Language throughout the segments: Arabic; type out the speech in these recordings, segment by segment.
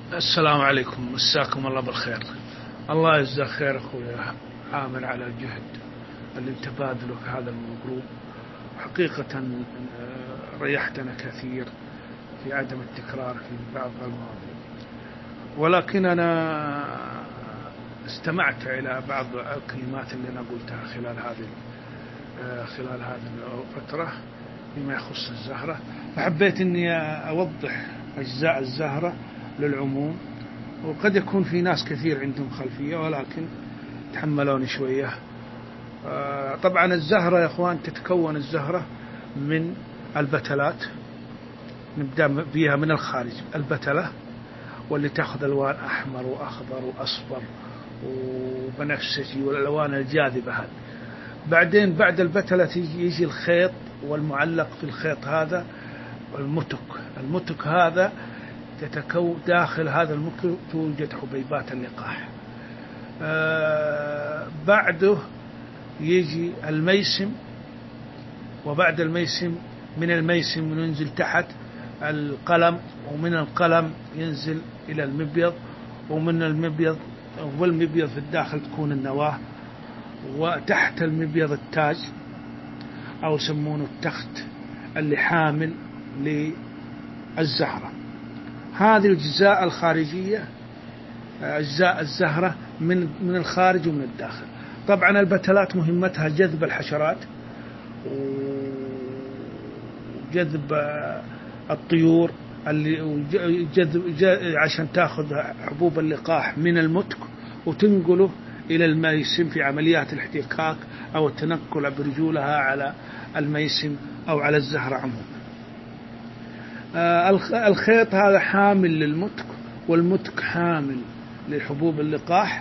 السلام عليكم، مساكم الله بالخير. الله يجزاك خير أخوي عامر على الجهد اللي انت باذله في هذا الجروب. حقيقة ريحتنا كثير في عدم التكرار في بعض المواضيع، ولكن أنا استمعت إلى بعض الكلمات اللي أنا قلتها خلال هذه الفترة فيما يخص الزهرة، فحبيت أني أوضح أجزاء الزهرة للعموم. وقد يكون في ناس كثير عندهم خلفية، ولكن تحملوني شوية. طبعا الزهرة يا أخوان تتكون الزهرة من البتلات. نبدأ بها من الخارج، البتلة واللي تأخذ ألوان أحمر وأخضر وأصفر وبنفسجي والألوان الجاذبة هذه. بعدين بعد البتلة يجي الخيط، والمعلق في الخيط هذا المتك هذا تتكون داخل هذا المتك توجد حبيبات اللقاح. بعده يجي الميسم، وبعد الميسم من الميسم ينزل تحت القلم، ومن القلم ينزل إلى المبيض، ومن المبيض والمبيض في الداخل تكون النواة، وتحت المبيض التاج أو يسمونه التخت اللي حامل للزهرة. هذه الأجزاء الخارجية أجزاء الزهرة من الخارج ومن الداخل. طبعا البتلات مهمتها جذب الحشرات وجذب الطيور عشان تأخذ حبوب اللقاح من المتك وتنقله إلى الميسم في عمليات الاحتكاك أو التنقل برجولها على الميسم أو على الزهرة عموما. الخيط هذا حامل للمتك، والمتك حامل لحبوب اللقاح،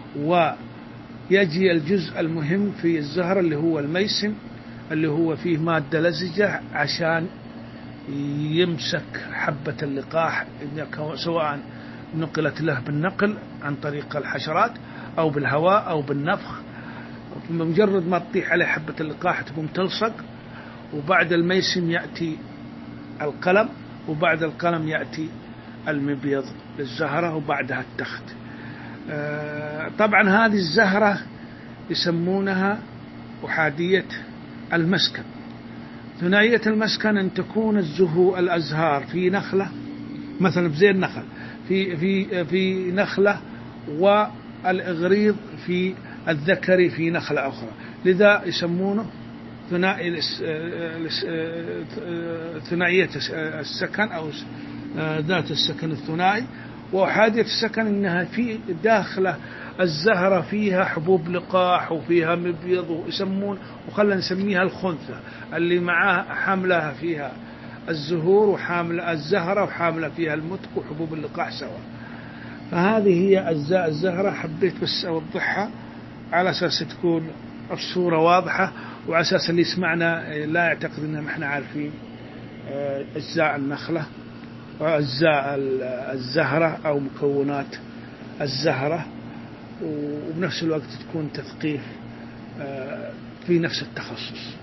ويجي الجزء المهم في الزهرة اللي هو الميسم، اللي هو فيه مادة لزجة عشان يمسك حبة اللقاح، سواء نقلت له بالنقل عن طريق الحشرات أو بالهواء أو بالنفخ. بمجرد ما تطيح عليه حبة اللقاح تقوم تلصق. وبعد الميسم يأتي القلم، وبعد القلم يأتي المبيض للزهرة، وبعدها التخت. طبعا هذه الزهرة يسمونها أحادية المسكن. ثنائية المسكن أن تكون الأزهار في نخلة، مثلا بزي النخل في نخلة، والإغريض في الذكري في نخلة أخرى، لذا يسمونه ثنائية السكن أو ذات السكن الثنائي. وأحادية السكن إنها في داخل الزهرة فيها حبوب لقاح وفيها مبيض، ويسمون وخلنا نسميها الخنثى اللي معها حاملها فيها الزهور وحاملة الزهرة وحاملة فيها المتك وحبوب اللقاح سوا. فهذه هي أجزاء الزهرة، حبيت بس أوضحها على أساس تكون الصورة واضحة، وعلى أساس اللي يسمعنا لا يعتقد أننا احنا عارفين أجزاء النخلة وأجزاء الزهرة أو مكونات الزهرة، وبنفس الوقت تكون تثقيف في نفس التخصص.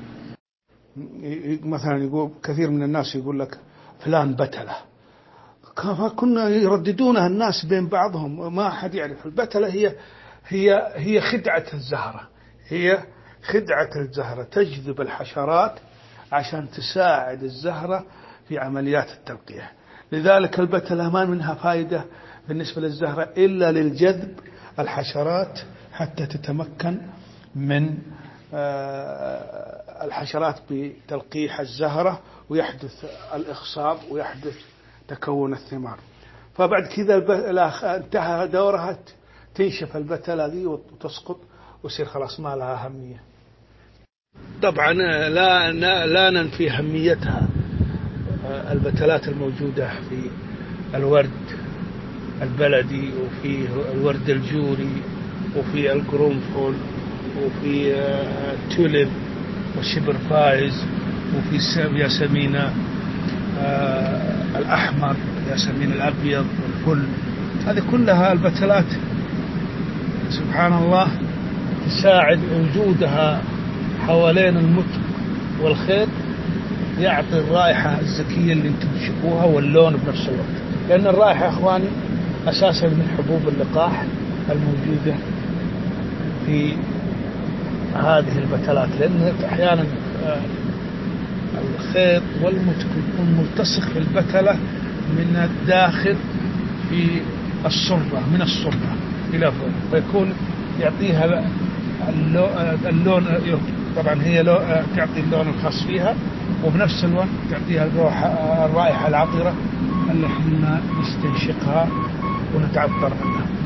مثلا يقول كثير من الناس يقول لك فلان بتلة، كنا يرددونها الناس بين بعضهم ما أحد يعرف. البتلة هي خدعة الزهرة، هي خدعة الزهرة تجذب الحشرات عشان تساعد الزهرة في عمليات التلقيح. لذلك البتلة ما منها فائدة بالنسبة للزهرة إلا للجذب الحشرات حتى تتمكن من الحشرات بتلقيح الزهرة، ويحدث الإخصاب ويحدث تكون الثمار. فبعد كذا انتهى دورها تنشف البتلة ذي وتسقط ويصير خلاص ما لها أهمية. طبعا لا ننفي أهميتها البتلات الموجودة في الورد البلدي وفي الورد الجوري وفي القرنفل وفي التوليب والشبر فايز وفي ياسمين الأحمر ياسمين الأبيض والفل. هذه كلها البتلات سبحان الله تساعد وجودها حوالين المتك والخيط، يعطي الرائحة الزكية اللي انتم تشوفوها واللون بنفس الوقت. لأن الرائحة يا أخواني أساسا من حبوب اللقاح الموجودة في هذه البتلات، لأن أحيانا الخيط والمتك يكون ملتصق في البتلة من الداخل في الصرة، من الصرة إلى فوق، فيكون يعطيها اللون. طبعا هي تعطي اللون الخاص فيها، وبنفس الوقت تعطيها الرائحة العطرة اللي احنا نستنشقها ونتعطر منها.